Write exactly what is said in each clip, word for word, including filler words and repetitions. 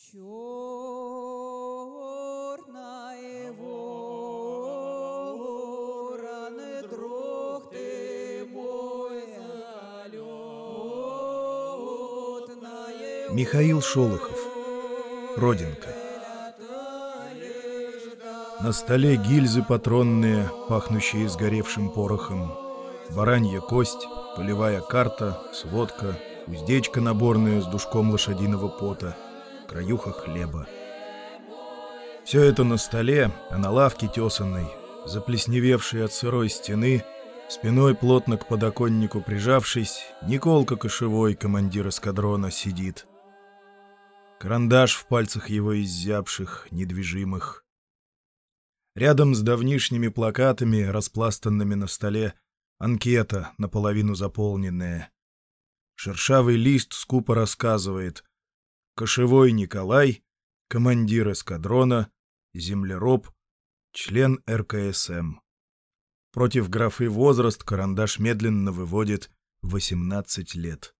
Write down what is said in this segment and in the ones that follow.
Чорна ворона, друг ты мой залетная. Михаил Шолохов. Родинка. На столе гильзы патронные, пахнущие сгоревшим порохом, баранья кость, полевая карта, сводка, уздечка наборная с душком лошадиного пота, краюха хлеба. Все это на столе, а на лавке тесанной, заплесневевшей от сырой стены, спиной плотно к подоконнику прижавшись, Николка Кошевой, командир эскадрона, сидит. Карандаш в пальцах его изябших, недвижимых. Рядом с давнишними плакатами, распластанными на столе, анкета, наполовину заполненная. Шершавый лист скупо рассказывает: Кошевой Николай, командир эскадрона, землероб, член эр ка эс эм. Против графы возраст карандаш медленно выводит восемнадцать лет.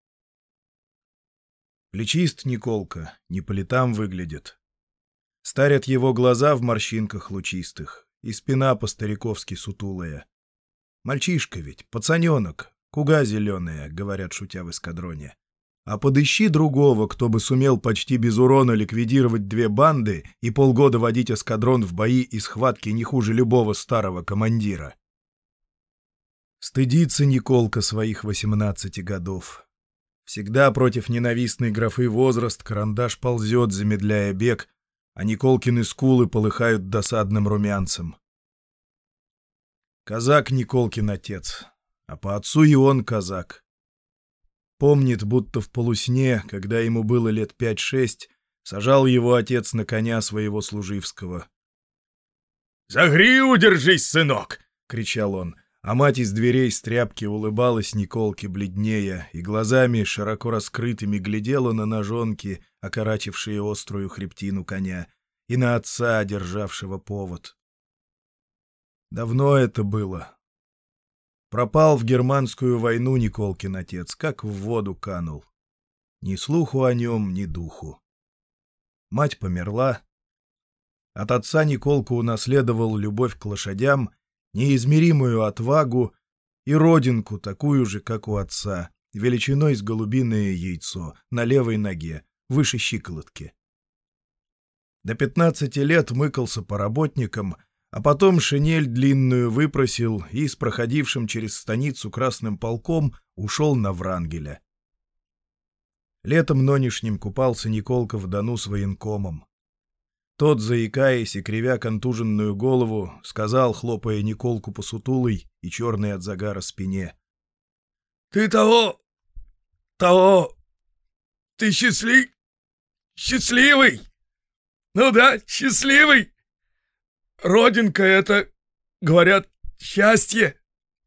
Плечист Николка, не по летам выглядит. Старят его глаза в морщинках лучистых, и спина по-стариковски сутулая. Мальчишка ведь, пацаненок, куга зеленая, говорят, шутя в эскадроне. А подыщи другого, кто бы сумел почти без урона ликвидировать две банды и полгода водить эскадрон в бои и схватки не хуже любого старого командира. Стыдится Николка своих восемнадцати годов. Всегда против ненавистной графы возраст карандаш ползет, замедляя бег, а Николкины скулы полыхают досадным румянцем. Казак Николкин отец, а по отцу и он казак. Помнит, будто в полусне, когда ему было лет пять-шесть, сажал его отец на коня своего служивского. «За гриву держись, сынок!» — кричал он, а мать из дверей с тряпки улыбалась Николке бледнее и глазами широко раскрытыми глядела на ножонки, окорачившие острую хребтину коня, и на отца, державшего повод. Давно это было. Пропал в германскую войну Николкин отец, как в воду канул. Ни слуху о нем, ни духу. Мать померла. От отца Николка унаследовал любовь к лошадям, неизмеримую отвагу и родинку, такую же, как у отца, величиной с голубиное яйцо, на левой ноге, выше щиколотки. До пятнадцати лет мыкался по работникам, а потом шинель длинную выпросил и с проходившим через станицу красным полком ушел на Врангеля. Летом нонешним купался Николка в Дону с военкомом. Тот, заикаясь и кривя контуженную голову, сказал, хлопая Николку по сутулой и черной от загара спине: «Ты того... того... ты счастлив... счастливый! Ну да, счастливый! Родинка — это, говорят, счастье!»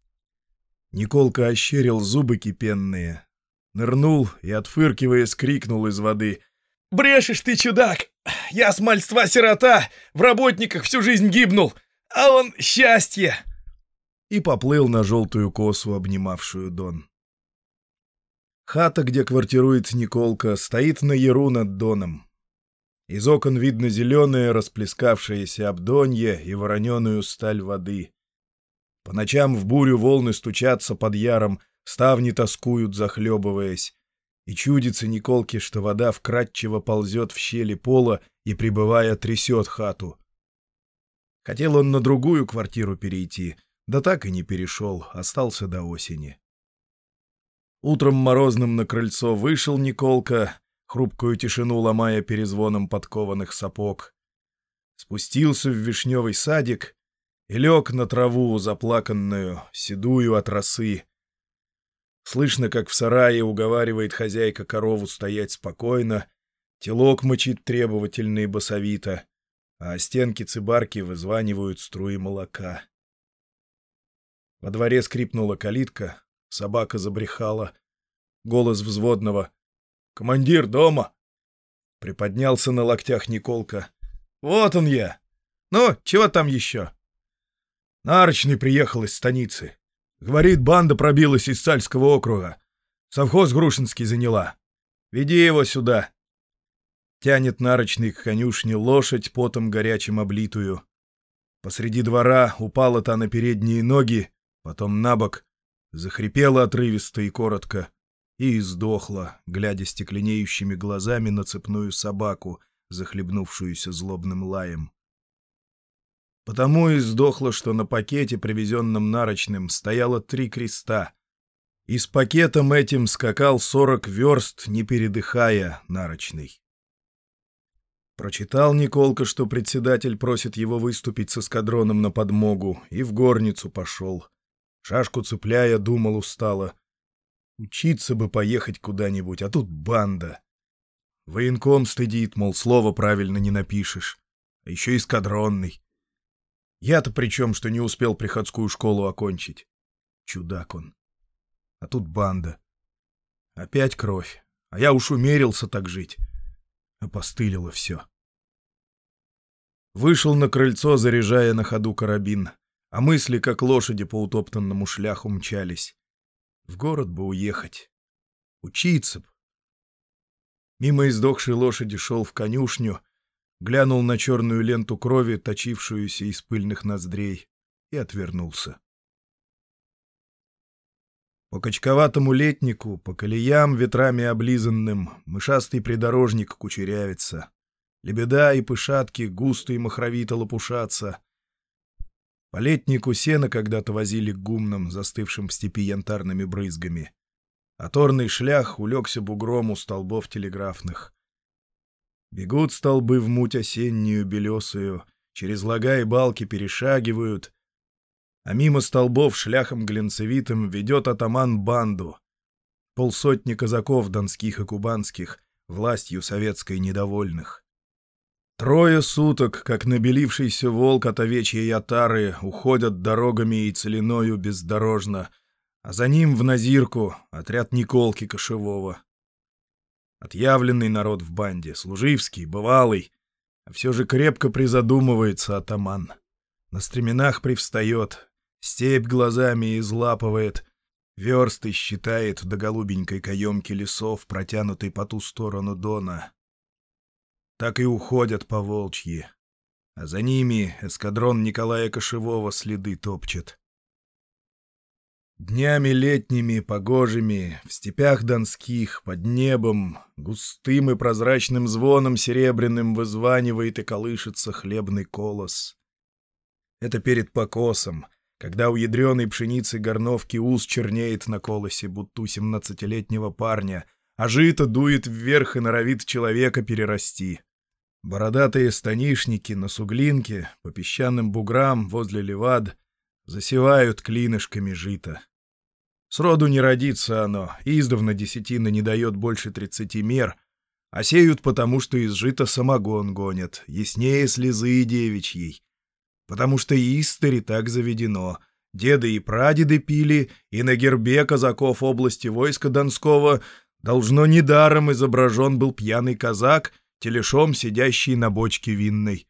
Николка ощерил зубы кипенные, нырнул и, отфыркиваясь, крикнул из воды: «Брешешь ты, чудак! Я с мальства сирота, в работниках всю жизнь гибнул, а он счастье!» И поплыл на желтую косу, обнимавшую Дон. Хата, где квартирует Николка, стоит на яру над Доном. Из окон видно зеленое, расплескавшееся обдонье и вороненую сталь воды. По ночам в бурю волны стучатся под яром, ставни тоскуют, захлебываясь. И чудится Николке, что вода вкрадчиво ползет в щели пола и, прибывая, трясет хату. Хотел он на другую квартиру перейти, да так и не перешел, остался до осени. Утром морозным на крыльцо вышел Николка, хрупкую тишину ломая перезвоном подкованных сапог. Спустился в вишневый садик и лег на траву, заплаканную, седую от росы. Слышно, как в сарае уговаривает хозяйка корову стоять спокойно, телок мычит требовательно и басовито, а о стенки цыбарки вызванивают струи молока. Во дворе скрипнула калитка, собака забрехала. Голос взводного: «Командир дома!» Приподнялся на локтях Николка. «Вот он я! Ну, чего там еще?» «Нарочный приехал из станицы. Говорит, банда пробилась из Сальского округа. Совхоз Грушинский заняла. Веди его сюда». Тянет нарочный к конюшне лошадь, потом горячим облитую. Посреди двора упала та на передние ноги, потом на бок, захрипела отрывисто и коротко и издохла, глядя стекленеющими глазами на цепную собаку, захлебнувшуюся злобным лаем. Потому и сдохла, что на пакете, привезенном нарочным, стояло три креста, и с пакетом этим скакал сорок верст, не передыхая, нарочный. Прочитал Николка, что председатель просит его выступить с эскадроном на подмогу, и в горницу пошел. Шашку цепляя, думал устало. Учиться бы поехать куда-нибудь, а тут банда. Военком стыдит, мол, слова правильно не напишешь. А еще эскадронный. Я-то при чем, что не успел приходскую школу окончить? Чудак он. А тут банда. Опять кровь. А я уж умерился так жить. Опостылило все. Вышел на крыльцо, заряжая на ходу карабин, а мысли, как лошади по утоптанному шляху, мчались. В город бы уехать. Учиться б. Мимо издохшей лошади шел в конюшню, глянул на черную ленту крови, точившуюся из пыльных ноздрей, и отвернулся. По качковатому летнику, по колеям ветрами облизанным, мышастый придорожник кучерявится. Лебеда и пышатки густо и махровито лопушатся. По летнику сено когда-то возили к гумнам, застывшим в степи янтарными брызгами. А торный шлях улегся бугром у столбов телеграфных. Бегут столбы в муть осеннюю белесую, через лага и балки перешагивают, а мимо столбов шляхом глинцевитым ведет атаман банду. Полсотни казаков донских и кубанских, властью советской недовольных. Трое суток, как набелившийся волк от овечьей отары, уходят дорогами и целиною бездорожно, а за ним в Назирку отряд Николки Кошевого. Отъявленный народ в банде, служивский, бывалый, а все же крепко призадумывается атаман. На стременах привстает, степь глазами излапывает, версты считает до голубенькой каемки лесов, протянутой по ту сторону Дона. Так и уходят по волчьи, а за ними эскадрон Николая Кошевого следы топчет. Днями летними, погожими, в степях донских, под небом, густым и прозрачным звоном серебряным вызванивает и колышется хлебный колос. Это перед покосом, когда у ядреной пшеницы горновки ус чернеет на колосе, будто у семнадцатилетнего парня, а жито дует вверх и норовит человека перерасти. Бородатые станишники на суглинке, по песчаным буграм возле левад, засевают клинышками жито. Сроду не родится оно, издавна десятина не дает больше тридцати мер, а сеют потому, что из жита самогон гонят, яснее слезы девичьей. Потому что истори так заведено. Деды и прадеды пили, и на гербе казаков области войска Донского должно недаром изображен был пьяный казак, телешом сидящий на бочке винной.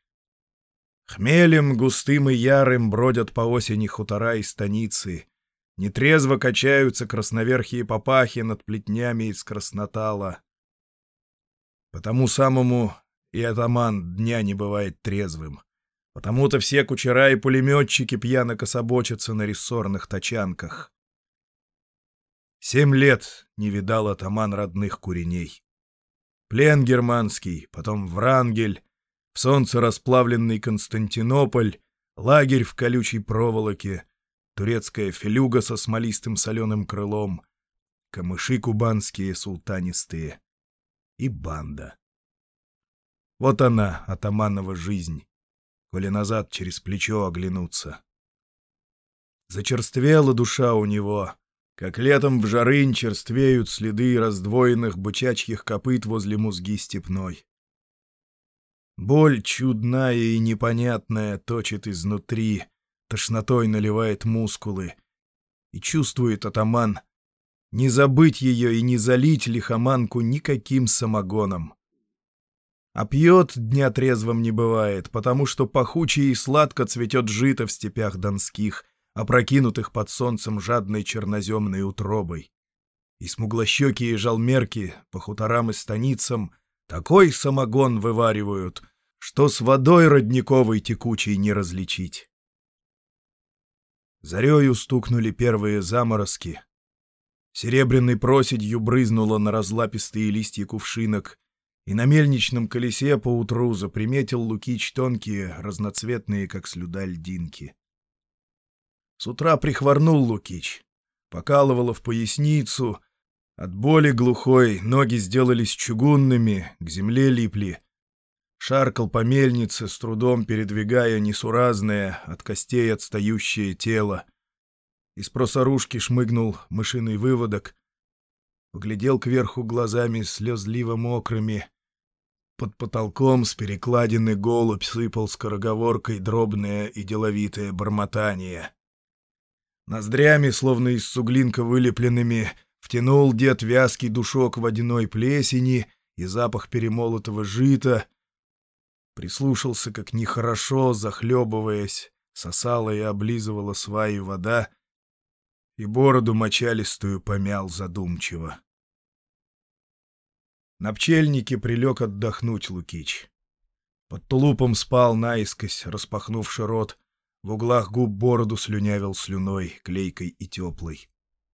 Хмелем густым и ярым бродят по осени хутора и станицы. Нетрезво качаются красноверхие папахи над плетнями из краснотала. Потому самому и атаман дня не бывает трезвым. Потому-то все кучера и пулеметчики пьяно кособочатся на рессорных тачанках. Семь лет не видал атаман родных куреней. Плен германский, потом Врангель, в солнце расплавленный Константинополь, лагерь в колючей проволоке, турецкая филюга со смолистым соленым крылом, камыши кубанские султанистые и банда. Вот она, атаманова жизнь, коли назад через плечо оглянуться. Зачерствела душа у него, как летом в жарынь черствеют следы раздвоенных бычачьих копыт возле музги степной. Боль чудная и непонятная точит изнутри, тошнотой наливает мускулы. И чувствует атаман, не забыть ее и не залить лихоманку никаким самогоном. А пьет дня трезвым не бывает, потому что пахуче и сладко цветет жито в степях донских, опрокинутых под солнцем жадной черноземной утробой. И смуглощекие жалмерки по хуторам и станицам Такой самогон вываривают, что с водой родниковой текучей не различить. Зарею стукнули первые заморозки. Серебряной проседью брызнуло на разлапистые листья кувшинок, и на мельничном колесе поутру заприметил Лукич тонкие, разноцветные, как слюда, льдинки. С утра прихворнул Лукич. Покалывало в поясницу. От боли глухой ноги сделались чугунными, к земле липли. Шаркал по мельнице, с трудом передвигая несуразное, от костей отстающее тело. Из просорушки шмыгнул мышиный выводок. Поглядел кверху глазами слезливо мокрыми. Под потолком с перекладины голубь сыпал скороговоркой дробное и деловитое бормотание. Ноздрями, словно из суглинка вылепленными, втянул дед вязкий душок водяной плесени и запах перемолотого жита. Прислушался, как нехорошо, захлебываясь, сосала и облизывала сваи вода, и бороду мочалистую помял задумчиво. На пчельнике прилег отдохнуть Лукич. Под тулупом спал наискось, распахнувши рот, в углах губ бороду слюнявил слюной, клейкой и теплой.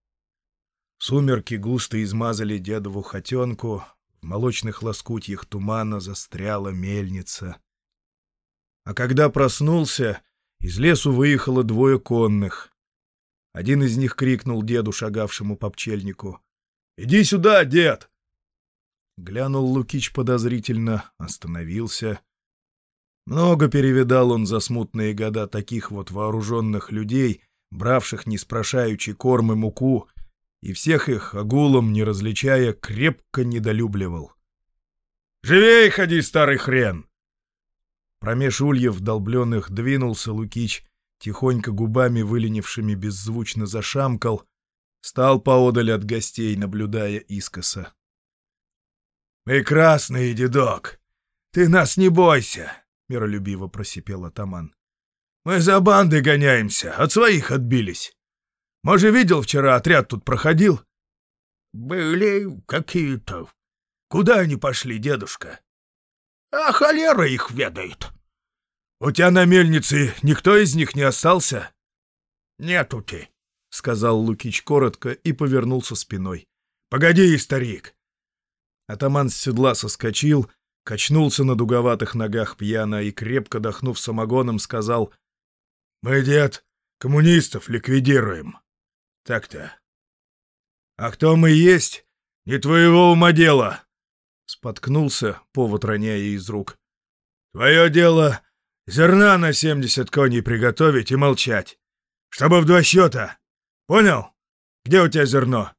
Сумерки густо измазали дедову хотенку, в молочных лоскутьях тумана застряла мельница. А когда проснулся, из лесу выехало двое конных. Один из них крикнул деду, шагавшему по пчельнику: «Иди сюда, дед!» Глянул Лукич подозрительно, остановился. Много перевидал он за смутные года таких вот вооруженных людей, бравших неспрошаючи корм и муку, и всех их, огулом не различая, крепко недолюбливал. «Живей ходи, старый хрен!» Промеж ульев долбленных двинулся Лукич, тихонько губами выленившими беззвучно зашамкал, стал поодаль от гостей, наблюдая искоса. «Мы красные, дедок! Ты нас не бойся!» — миролюбиво просипел атаман. «Мы за бандой гоняемся, от своих отбились. Может, видел, вчера отряд тут проходил?» «Были какие-то. Куда они пошли, дедушка?» «А холера их ведает». «У тебя на мельнице никто из них не остался?» «Нету ты», — сказал Лукич коротко и повернулся спиной. «Погоди, старик!» Атаман с седла соскочил, качнулся на дуговатых ногах пьяно и, крепко дохнув самогоном, сказал: «Мы, дед, коммунистов ликвидируем». «Так-то». «А кто мы есть, не твоего ума дело!» Споткнулся, повод роняя из рук. «Твое дело — зерна на семьдесят коней приготовить и молчать, чтобы в два счета. Понял? Где у тебя зерно?»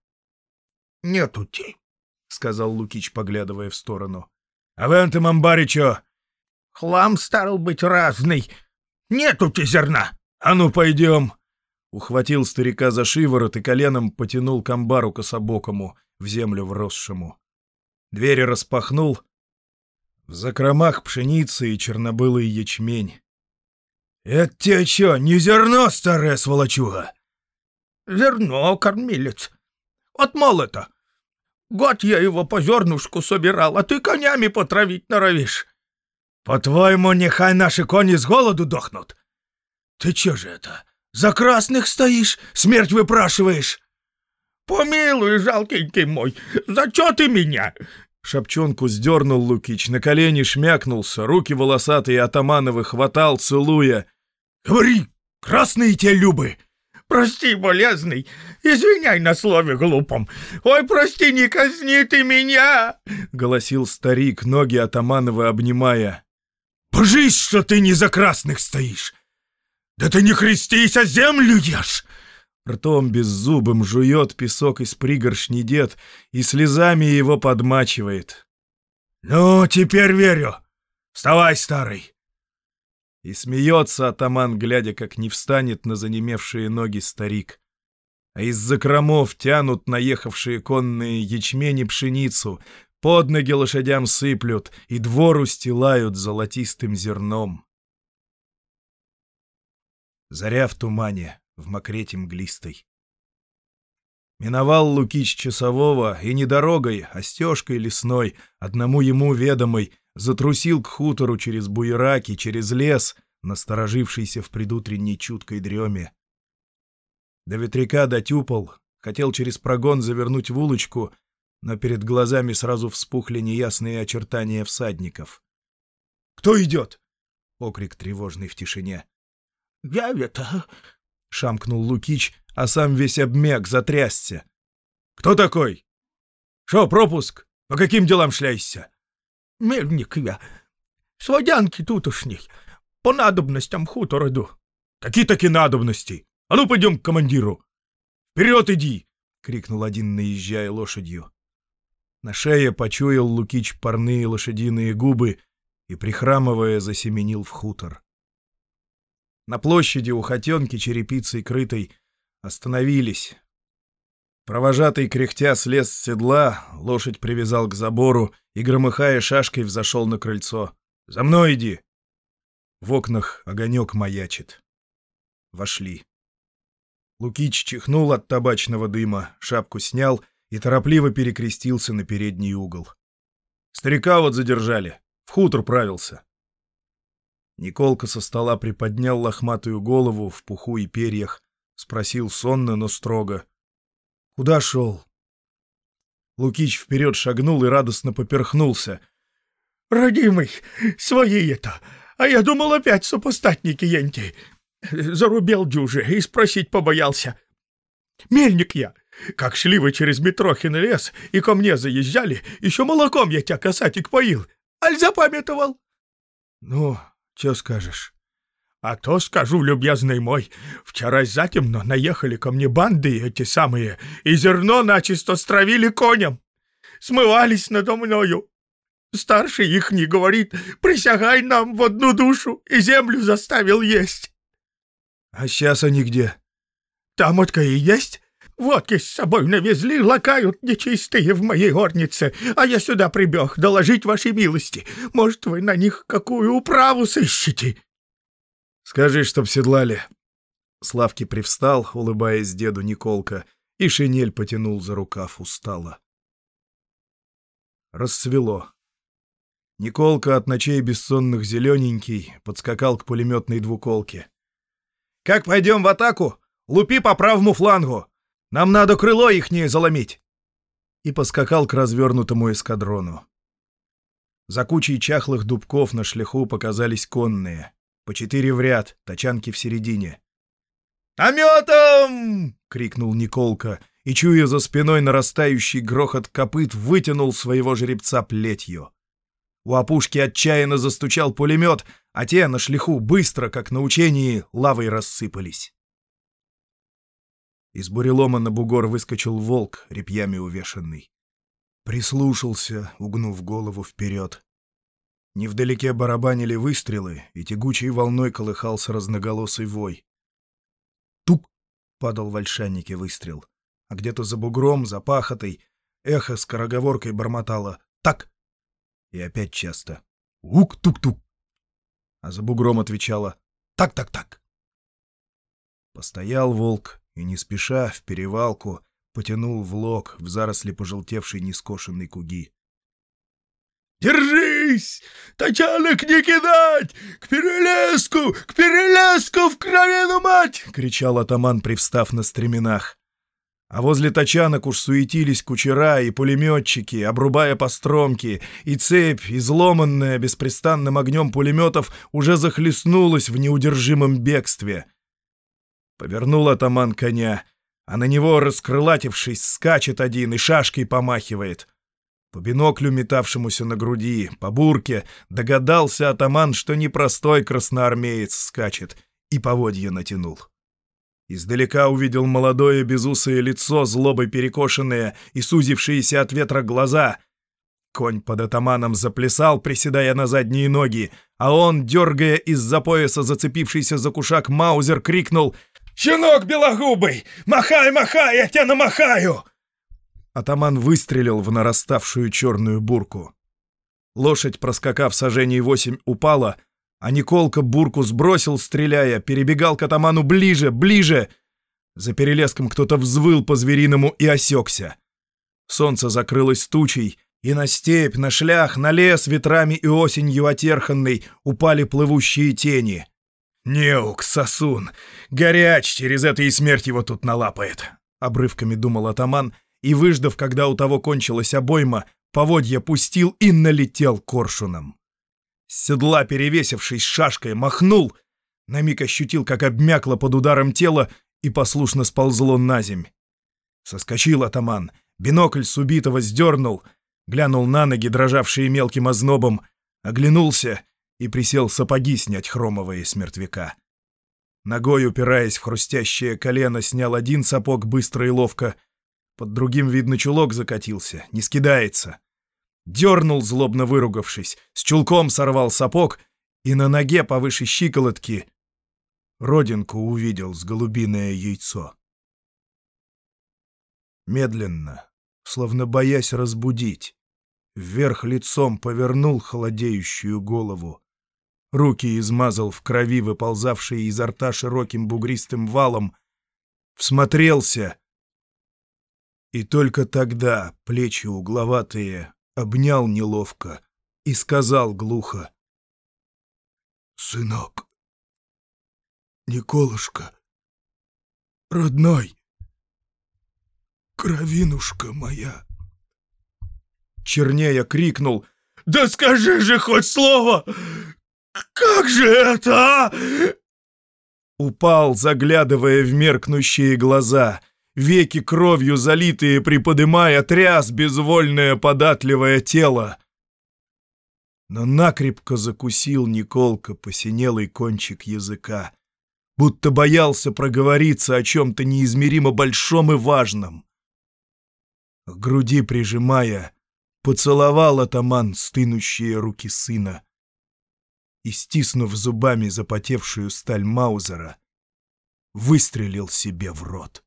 «Нету те», — сказал Лукич, поглядывая в сторону. «А в этом амбаре чё?» «Хлам стал быть разный. Нету те зерна». «А ну, пойдем!» Ухватил старика за шиворот и коленом потянул к амбару кособокому, в землю вросшему. Двери распахнул. В закромах пшеница и чернобылый ячмень. «Это тебе чё, не зерно, старая сволочуга?» «Зерно, кормилец. От молота. Год я его по зернушку собирал, а ты конями потравить норовишь». «По-твоему, нехай наши кони с голоду дохнут? Ты чё же это, за красных стоишь, смерть выпрашиваешь?» «Помилуй, жалкенький мой, за чё ты меня?» Шапчонку сдернул Лукич, на колени шмякнулся, руки волосатые атамановы хватал, целуя. «Говори, красные те любы!» «Прости, болезный, извиняй на слове глупом. Ой, прости, не казни ты меня!» — голосил старик, ноги атамановы обнимая. «Божись, что ты не за красных стоишь! Да ты не христись, а землю ешь!» Ртом беззубым жует песок из пригоршни дед и слезами его подмачивает. «Ну, теперь верю. Вставай, старый!» И смеется атаман, глядя, как не встанет на занемевшие ноги старик. А из закромов тянут наехавшие конные ячмень и пшеницу, под ноги лошадям сыплют и двор устилают золотистым зерном. Заря в тумане, в мокрете мглистой. Миновал Лукич часового и не дорогой, а стежкой лесной, одному ему ведомой, затрусил к хутору через буераки, через лес, насторожившийся в предутренней чуткой дреме. До ветряка дотюпал, хотел через прогон завернуть в улочку, но перед глазами сразу вспухли неясные очертания всадников. «Кто идет?» — окрик тревожный в тишине. «Я это...» — шамкнул Лукич, а сам весь обмяк, затрясся. «Кто такой? Шо, пропуск? По каким делам шляешься?» «Мельник я. С водянки тутошней. По надобностям хутор иду». «Какие такие надобности? А ну, пойдем к командиру!» «Вперед иди!» — крикнул один, наезжая лошадью. На шее почуял Лукич парные лошадиные губы и, прихрамывая, засеменил в хутор. На площади у хотенки черепицей крытой остановились. Провожатый кряхтя слез с седла, лошадь привязал к забору и, громыхая шашкой, взошел на крыльцо. «За мной иди!» В окнах огонек маячит. Вошли. Лукич чихнул от табачного дыма, шапку снял и торопливо перекрестился на передний угол. «Старика вот задержали, в хутор правился». Николка со стола приподнял лохматую голову в пуху и перьях, спросил сонно, но строго. «Куда шел?» Лукич вперед шагнул и радостно поперхнулся. «Родимый, свои это, а я думал опять супостатники енти. Зарубел дюже и спросить побоялся. Мельник я, как шли вы через Митрохин лес и ко мне заезжали, еще молоком я тебя, касатик, поил, аль запамятовал?» «Ну, что скажешь?» «А то скажу, любезный мой, вчера затемно наехали ко мне банды эти самые, и зерно начисто стравили коням, смывались надо мною. Старший их не говорит, присягай нам в одну душу, и землю заставил есть». «А сейчас они где?» «Там отка и есть. Водки с собой навезли, лакают нечистые в моей горнице, а я сюда прибег доложить вашей милости. Может, вы на них какую управу сыщете?» «Скажи, чтоб седлали». Славки привстал, улыбаясь деду Николка, и шинель потянул за рукав устало. Рассвело. Николка от ночей бессонных зелененький подскакал к пулеметной двуколке. «Как пойдем в атаку? Лупи по правому флангу! Нам надо крыло ихнее заломить!» И поскакал к развернутому эскадрону. За кучей чахлых дубков на шляху показались конные. По четыре в ряд, тачанки в середине. «Наметом!» — крикнул Николка, и, чуя за спиной нарастающий грохот копыт, вытянул своего жеребца плетью. У опушки отчаянно застучал пулемет, а те на шляху быстро, как на учении, лавой рассыпались. Из бурелома на бугор выскочил волк, репьями увешанный. Прислушался, угнув голову вперед. Невдалеке барабанили выстрелы, и тягучей волной колыхался разноголосый вой. «Тук!» — падал в ольшаннике выстрел, а где-то за бугром, за пахотой, эхо скороговоркой бормотало «Так!» И опять часто «Ук-тук-тук!» А за бугром отвечала «Так-так-так!» Постоял волк и, не спеша, в перевалку потянул в лог в заросли пожелтевшей нескошенной куги. «Держись! Тачанок не кидать! К перелеску! К перелеску в кровину мать!» — кричал атаман, привстав на стременах. А возле тачанок уж суетились кучера и пулеметчики, обрубая постромки, и цепь, изломанная беспрестанным огнем пулеметов, уже захлестнулась в неудержимом бегстве. Повернул атаман коня, а на него, раскрылатившись, скачет один и шашкой помахивает. По биноклю, метавшемуся на груди, по бурке, догадался атаман, что непростой красноармеец скачет, и поводья натянул. Издалека увидел молодое безусое лицо, злобой перекошенное и сузившиеся от ветра глаза. Конь под атаманом заплясал, приседая на задние ноги, а он, дергая из-за пояса зацепившийся за кушак маузер, крикнул: «Щенок белогубый! Махай, махай, я тебя намахаю!» Атаман выстрелил в нараставшую черную бурку. Лошадь, проскакав сажений восемь, упала, а Николка бурку сбросил, стреляя, перебегал к атаману ближе, ближе. За перелеском кто-то взвыл по-звериному и осекся. Солнце закрылось тучей, и на степь, на шлях, на лес ветрами и осенью отерханной упали плывущие тени. «Неук, сосун! Горяч, через это и смерть его тут налапает!» — обрывками думал атаман, и, выждав, когда у того кончилась обойма, поводья пустил и налетел коршуном. С седла, перевесившись шашкой, махнул, на миг ощутил, как обмякло под ударом тела, и послушно сползло на земь. Соскочил атаман, бинокль с убитого сдернул, глянул на ноги, дрожавшие мелким ознобом, оглянулся и присел сапоги снять хромовые с мертвяка. Ногой, упираясь в хрустящее колено, снял один сапог быстро и ловко, под другим, видно, чулок закатился, не скидается. Дернул, злобно выругавшись, с чулком сорвал сапог и на ноге повыше щиколотки родинку увидел с голубиное яйцо. Медленно, словно боясь разбудить, вверх лицом повернул холодеющую голову, руки измазал в крови, выползавшие изо рта широким бугристым валом, всмотрелся, и только тогда плечи угловатые обнял неловко и сказал глухо: «Сынок, Николушка, родной, кровинушка моя!» Чернея крикнул: «Да скажи же хоть слово! Как же это, а?» Упал, заглядывая в меркнущие глаза, веки кровью залитые приподымая, тряс безвольное податливое тело. Но накрепко закусил Николка посинелый кончик языка, будто боялся проговориться о чем-то неизмеримо большом и важном. К груди прижимая, поцеловал атаман стынущие руки сына и, стиснув зубами запотевшую сталь Маузера, выстрелил себе в рот.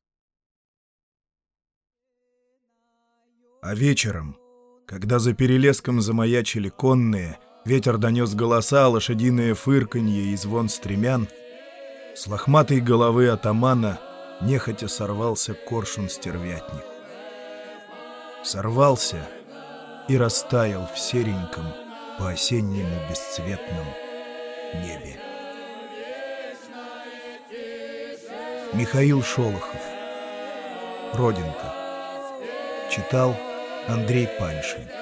А вечером, когда за перелеском замаячили конные, ветер донес голоса, лошадиное фырканье и звон стремян, с лохматой головы атамана нехотя сорвался коршун-стервятник. Сорвался и растаял в сереньком, по-осеннему бесцветном небе. Михаил Шолохов. Родинка. Читал Андрей Паншин.